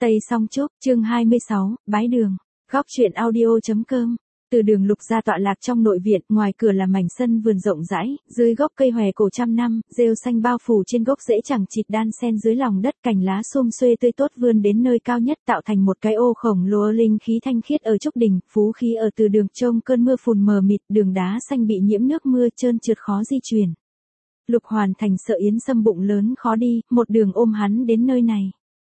Tây Song Trúc, chương 26, Bái Đường. Góc truyện audio.com. Từ đường Lục gia tọa lạc trong nội viện, ngoài cửa là mảnh sân vườn rộng rãi, dưới gốc cây hòe cổ trăm năm, rêu xanh bao phủ trên gốc rễ chẳng chịt đan xen dưới lòng đất, cành lá xum xuê tươi tốt vươn đến nơi cao nhất tạo thành một cái ô khổng lồ, linh khí thanh khiết ở Trúc Đình, phú khí ở Từ đường, trông cơn mưa phùn mờ mịt, đường đá xanh bị nhiễm nước mưa trơn trượt khó di chuyển. Lục Hoàn Thành sợ Yến Sâm bụng lớn khó đi, một đường ôm hắn đến nơi này.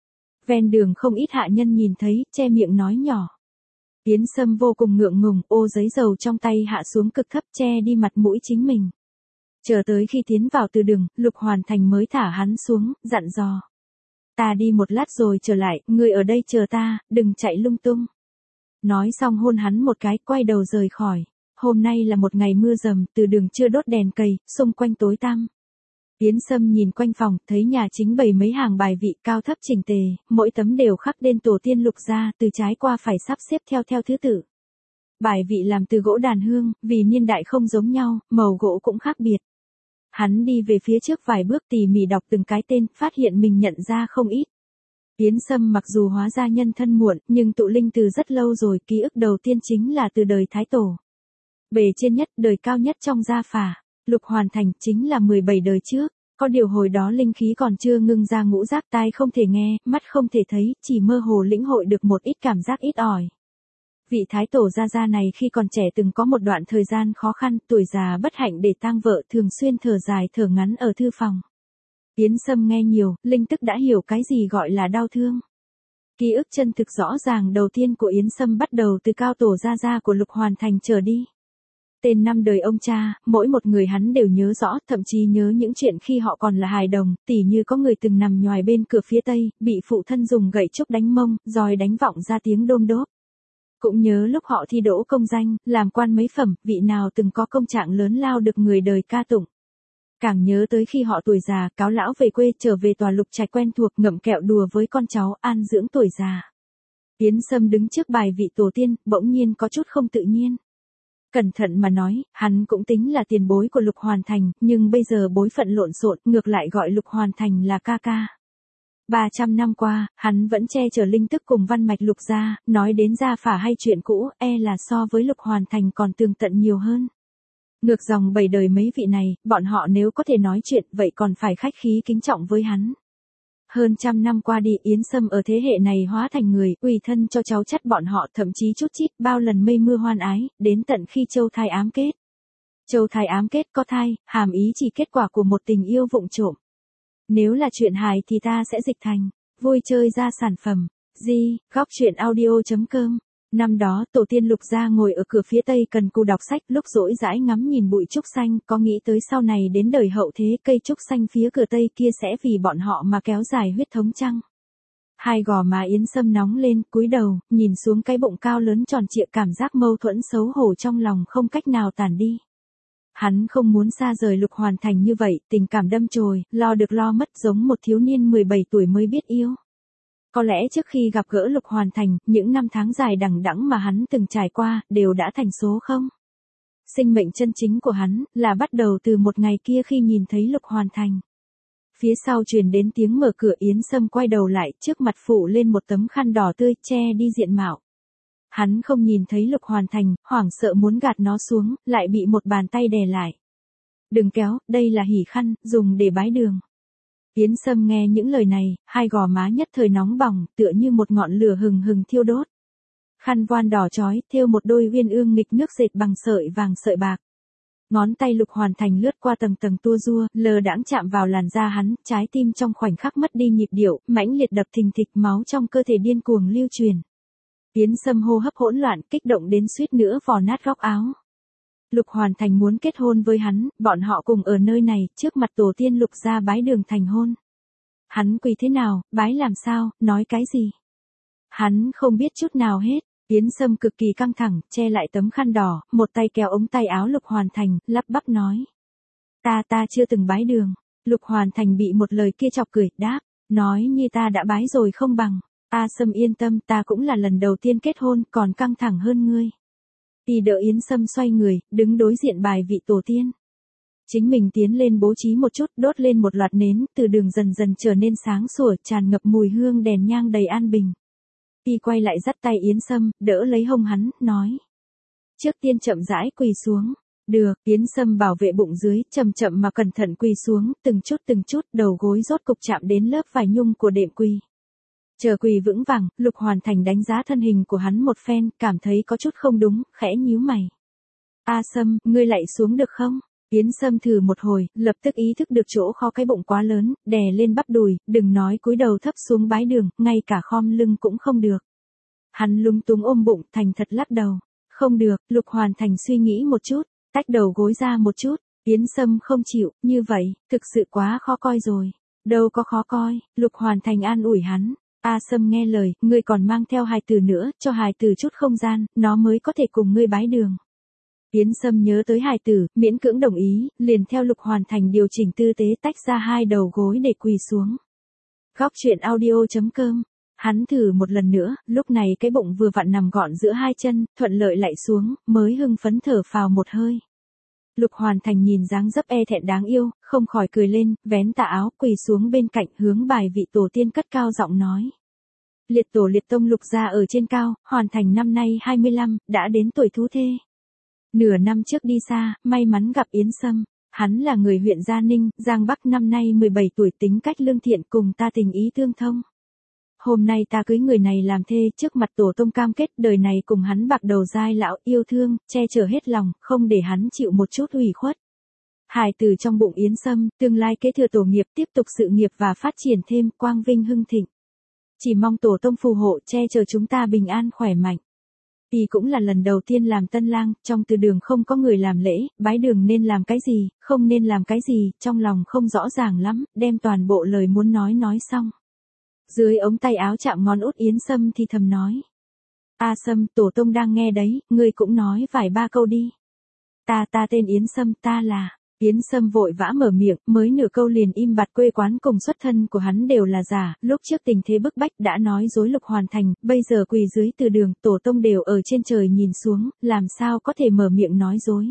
Ven đường không ít hạ nhân nhìn thấy, che miệng nói nhỏ. Yến Sâm vô cùng ngượng ngùng, ô giấy dầu trong tay hạ xuống cực thấp che đi mặt mũi chính mình. Chờ tới khi tiến vào Từ đường, Lục Hoàn Thành mới thả hắn xuống, dặn dò. Ta đi một lát rồi trở lại, ngươi ở đây chờ ta, đừng chạy lung tung. Nói xong hôn hắn một cái, quay đầu rời khỏi. Hôm nay là một ngày mưa rầm, Từ đường chưa đốt đèn cầy, xung quanh tối tăm. Yến Sâm nhìn quanh phòng, thấy nhà chính bày mấy hàng bài vị cao thấp chỉnh tề, mỗi tấm đều khắc tên tổ tiên Lục gia, từ trái qua phải sắp xếp theo thứ tự. Bài vị làm từ gỗ đàn hương, vì niên đại không giống nhau, màu gỗ cũng khác biệt. Hắn đi về phía trước vài bước tỉ mỉ đọc từng cái tên, phát hiện mình nhận ra không ít. Yến Sâm mặc dù hóa ra nhân thân muộn, nhưng tụ linh từ rất lâu rồi, ký ức đầu tiên chính là từ đời Thái Tổ. Bề trên nhất, đời cao nhất trong gia phả. Lục Hoàn Thành chính là 17 đời trước, có điều hồi đó linh khí còn chưa ngưng ra ngũ giác, tai không thể nghe, mắt không thể thấy, chỉ mơ hồ lĩnh hội được một ít cảm giác ít ỏi. Vị Thái Tổ gia này khi còn trẻ từng có một đoạn thời gian khó khăn, tuổi già bất hạnh để tang vợ, thường xuyên thở dài thở ngắn ở thư phòng. Yến Sâm nghe nhiều, linh tức đã hiểu cái gì gọi là đau thương. Ký ức chân thực rõ ràng đầu tiên của Yến Sâm bắt đầu từ cao tổ gia của Lục Hoàn Thành trở đi. Tên năm đời ông cha, mỗi một người hắn đều nhớ rõ, thậm chí nhớ những chuyện khi họ còn là hài đồng, tỉ như có người từng nằm nhoài bên cửa phía tây, bị phụ thân dùng gậy trúc đánh mông, rồi đánh vọng ra tiếng đôm đốp. Cũng nhớ lúc họ thi đỗ công danh, làm quan mấy phẩm, vị nào từng có công trạng lớn lao được người đời ca tụng. Càng nhớ tới khi họ tuổi già, cáo lão về quê, trở về tòa Lục trạch quen thuộc, ngậm kẹo đùa với con cháu, an dưỡng tuổi già. Yến Sâm đứng trước bài vị tổ tiên, bỗng nhiên có chút không tự nhiên. Cẩn thận mà nói, hắn cũng tính là tiền bối của Lục Hoàn Thành, nhưng bây giờ bối phận lộn xộn, ngược lại gọi Lục Hoàn Thành là ca ca. 300 năm qua, hắn vẫn che chở linh tức cùng văn mạch Lục gia, nói đến gia phả hay chuyện cũ, là so với Lục Hoàn Thành còn tường tận nhiều hơn. Ngược dòng 7 đời mấy vị này, bọn họ nếu có thể nói chuyện, vậy còn phải khách khí kính trọng với hắn. Hơn trăm năm qua đi, Yến Sâm ở thế hệ này hóa thành người, ủy thân cho cháu chắt bọn họ, thậm chí chút chít bao lần mây mưa hoan ái, đến tận khi châu thai ám kết. Châu thai ám kết có thai, hàm ý chỉ kết quả của một tình yêu vụng trộm. Nếu là chuyện hài thì ta sẽ dịch thành, vui chơi ra sản phẩm. Góc truyện audio.com. Năm đó, tổ tiên Lục gia ngồi ở cửa phía tây cần cù đọc sách, lúc rỗi rãi ngắm nhìn bụi trúc xanh, có nghĩ tới sau này đến đời hậu thế cây trúc xanh phía cửa tây kia sẽ vì bọn họ mà kéo dài huyết thống chăng? Hai gò má Yến Sâm nóng lên, cúi đầu, nhìn xuống cái bụng cao lớn tròn trịa, cảm giác mâu thuẫn xấu hổ trong lòng không cách nào tản đi. Hắn không muốn xa rời Lục Hoàn Thành như vậy, tình cảm đâm chồi, lo được lo mất giống một thiếu niên 17 tuổi mới biết yêu. Có lẽ trước khi gặp gỡ Lục Hoàn Thành, những năm tháng dài đằng đẵng mà hắn từng trải qua, đều đã thành số không. Sinh mệnh chân chính của hắn, là bắt đầu từ một ngày kia khi nhìn thấy Lục Hoàn Thành. Phía sau truyền đến tiếng mở cửa, Yến Sâm quay đầu lại, trước mặt phủ lên một tấm khăn đỏ tươi, che đi diện mạo. Hắn không nhìn thấy Lục Hoàn Thành, hoảng sợ muốn gạt nó xuống, lại bị một bàn tay đè lại. Đừng kéo, đây là hỉ khăn, dùng để bái đường. Yến Sâm nghe những lời này, hai gò má nhất thời nóng bỏng, tựa như một ngọn lửa hừng hừng thiêu đốt. Khăn voan đỏ chói, thêu một đôi uyên ương nghịch nước dệt bằng sợi vàng sợi bạc. Ngón tay Lục Hoàn Thành lướt qua tầng tầng tua rua, lờ đãng chạm vào làn da hắn, trái tim trong khoảnh khắc mất đi nhịp điệu, mãnh liệt đập thình thịch, máu trong cơ thể điên cuồng lưu truyền. Yến Sâm hô hấp hỗn loạn, kích động đến suýt nữa vò nát góc áo. Lục Hoàn Thành muốn kết hôn với hắn, bọn họ cùng ở nơi này, trước mặt tổ tiên Lục gia bái đường thành hôn. Hắn quỳ thế nào, bái làm sao, nói cái gì? Hắn không biết chút nào hết. Yến Sâm cực kỳ căng thẳng, che lại tấm khăn đỏ, một tay kéo ống tay áo Lục Hoàn Thành, lắp bắp nói. Ta chưa từng bái đường. Lục Hoàn Thành bị một lời kia chọc cười, đáp, nói như ta đã bái rồi không bằng. Sâm yên tâm, ta cũng là lần đầu tiên kết hôn, còn căng thẳng hơn ngươi. Y đỡ Yến Sâm xoay người, đứng đối diện bài vị tổ tiên. Chính mình tiến lên bố trí một chút, đốt lên một loạt nến, từ đường dần dần trở nên sáng sủa, tràn ngập mùi hương đèn nhang đầy an bình. Y quay lại dắt tay Yến Sâm, đỡ lấy hông hắn, nói. Trước tiên chậm rãi quỳ xuống. Được, Yến Sâm bảo vệ bụng dưới, chậm chậm mà cẩn thận quỳ xuống, từng chút, đầu gối rốt cục chạm đến lớp vải nhung của đệm quỳ. Chờ quỳ vững vàng, Lục Hoàn Thành đánh giá thân hình của hắn một phen, cảm thấy có chút không đúng, khẽ nhíu mày. A Sâm, ngươi lại xuống được không? Yến Sâm thử một hồi, lập tức ý thức được chỗ kho cái bụng quá lớn, đè lên bắp đùi, đừng nói cúi đầu thấp xuống bái đường, ngay cả khom lưng cũng không được. Hắn lúng túng ôm bụng, thành thật lắc đầu. Không được, Lục Hoàn Thành suy nghĩ một chút, tách đầu gối ra một chút. Yến Sâm không chịu, như vậy, thực sự quá khó coi rồi. Đâu có khó coi, Lục Hoàn Thành an ủi hắn. A Sâm nghe lời, ngươi còn mang theo hài tử nữa, cho hài tử chút không gian, nó mới có thể cùng ngươi bái đường. Yến Sâm nhớ tới hài tử, miễn cưỡng đồng ý, liền theo Lục Hoàn Thành điều chỉnh tư tế tách ra hai đầu gối để quỳ xuống. Góc truyện audio.com. Hắn thử một lần nữa, lúc này cái bụng vừa vặn nằm gọn giữa hai chân, thuận lợi lại xuống, mới hưng phấn thở phào một hơi. Lục Hoàn Thành nhìn dáng dấp e thẹn đáng yêu, không khỏi cười lên, vén tà áo, quỳ xuống bên cạnh, hướng bài vị tổ tiên cất cao giọng nói. Liệt tổ liệt tông Lục gia ở trên cao, Hoàn Thành năm nay 25, đã đến tuổi thú thê. Nửa năm trước đi xa, may mắn gặp Yến Sâm. Hắn là người huyện Gia Ninh, Giang Bắc, năm nay 17 tuổi, tính cách lương thiện, cùng ta tình ý tương thông. Hôm nay ta cưới người này làm thê, trước mặt tổ tông cam kết đời này cùng hắn bạc đầu giai lão, yêu thương, che chở hết lòng, không để hắn chịu một chút ủy khuất. Hài tử trong bụng Yến Sâm, tương lai kế thừa tổ nghiệp, tiếp tục sự nghiệp và phát triển thêm, quang vinh hưng thịnh. Chỉ mong tổ tông phù hộ, che chở chúng ta bình an khỏe mạnh. Y cũng là lần đầu tiên làm tân lang, trong từ đường không có người làm lễ, bái đường nên làm cái gì, không nên làm cái gì, trong lòng không rõ ràng lắm, đem toàn bộ lời muốn nói xong. Dưới ống tay áo chạm ngón út Yến Sâm thì thầm nói. A Sâm, tổ tông đang nghe đấy, ngươi cũng nói vài ba câu đi. Ta tên Yến Sâm, ta là. Yến Sâm vội vã mở miệng, mới nửa câu liền im bặt, quê quán cùng xuất thân của hắn đều là giả, lúc trước tình thế bức bách đã nói dối Lục Hoàn Thành, bây giờ quỳ dưới từ đường, tổ tông đều ở trên trời nhìn xuống, làm sao có thể mở miệng nói dối.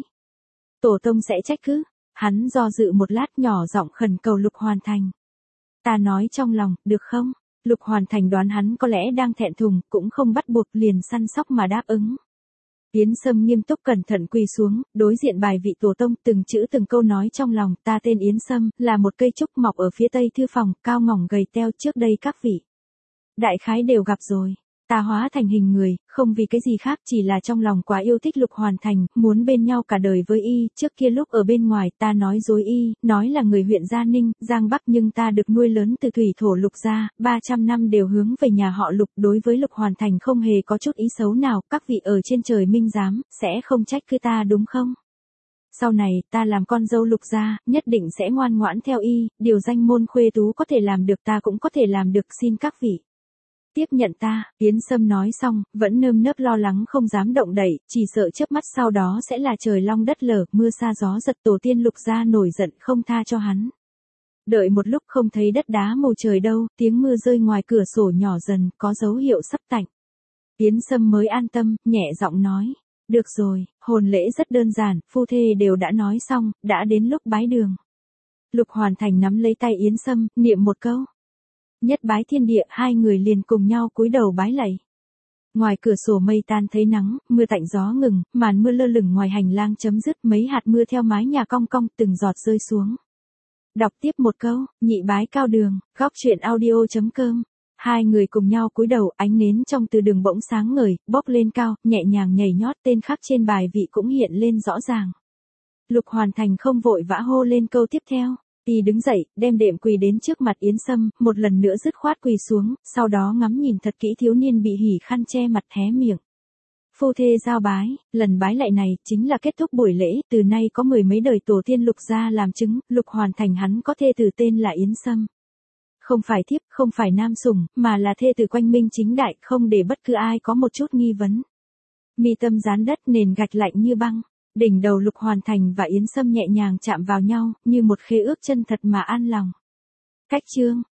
Tổ tông sẽ trách cứ. Hắn do dự một lát, nhỏ giọng khẩn cầu Lục Hoàn Thành. Ta nói trong lòng, được không? Lục Hoàn Thành đoán hắn có lẽ đang thẹn thùng, cũng không bắt buộc, liền săn sóc mà đáp ứng. Yến Sâm nghiêm túc cẩn thận quỳ xuống, đối diện bài vị tổ tông, từng chữ từng câu nói trong lòng, ta tên Yến Sâm, là một cây trúc mọc ở phía tây thư phòng, cao ngỏng gầy teo, trước đây các vị đại khái đều gặp rồi. Ta hóa thành hình người, không vì cái gì khác, chỉ là trong lòng quá yêu thích Lục Hoàn Thành, muốn bên nhau cả đời với y, trước kia lúc ở bên ngoài ta nói dối y, nói là người huyện Gia Ninh, Giang Bắc, nhưng ta được nuôi lớn từ thủy thổ Lục gia, 300 năm đều hướng về nhà họ Lục, đối với Lục Hoàn Thành không hề có chút ý xấu nào, các vị ở trên trời minh giám, sẽ không trách cứ ta đúng không? Sau này, ta làm con dâu Lục gia, nhất định sẽ ngoan ngoãn theo y, điều danh môn khuê tú có thể làm được ta cũng có thể làm được, xin các vị tiếp nhận ta. Yến Sâm nói xong, vẫn nơm nớp lo lắng không dám động đậy, chỉ sợ chớp mắt sau đó sẽ là trời long đất lở, mưa sa gió giật, tổ tiên Lục gia nổi giận không tha cho hắn. Đợi một lúc không thấy đất đá màu trời đâu, tiếng mưa rơi ngoài cửa sổ nhỏ dần, có dấu hiệu sắp tạnh. Yến Sâm mới an tâm, nhẹ giọng nói. Được rồi, hôn lễ rất đơn giản, phu thê đều đã nói xong, đã đến lúc bái đường. Lục Hoàn Thành nắm lấy tay Yến Sâm, niệm một câu. Nhất bái thiên địa, hai người liền cùng nhau cúi đầu bái lạy. Ngoài cửa sổ mây tan thấy nắng, mưa tạnh gió ngừng, màn mưa lơ lửng ngoài hành lang chấm dứt, mấy hạt mưa theo mái nhà cong cong, từng giọt rơi xuống. Đọc tiếp một câu, nhị bái cao đường, góc truyện audio.com. Hai người cùng nhau cúi đầu, ánh nến trong từ đường bỗng sáng ngời, bốc lên cao, nhẹ nhàng nhảy nhót, tên khắc trên bài vị cũng hiện lên rõ ràng. Lục Hoàn Thành không vội vã hô lên câu tiếp theo. Y đứng dậy, đem đệm quỳ đến trước mặt Yến Sâm, một lần nữa dứt khoát quỳ xuống, sau đó ngắm nhìn thật kỹ thiếu niên bị hỉ khăn che mặt hé miệng. Phu thê giao bái, lần bái lạy này chính là kết thúc buổi lễ, từ nay có mười mấy đời tổ tiên Lục gia làm chứng, Lục Hoàn Thành hắn có thê tử tên là Yến Sâm. Không phải thiếp, không phải nam sủng, mà là thê tử quanh minh chính đại, không để bất cứ ai có một chút nghi vấn. Mi tâm dán đất, nền gạch lạnh như băng. Đỉnh đầu Lục Hoàn Thành và Yến Sâm nhẹ nhàng chạm vào nhau, như một khế ước chân thật mà an lòng. Cách chương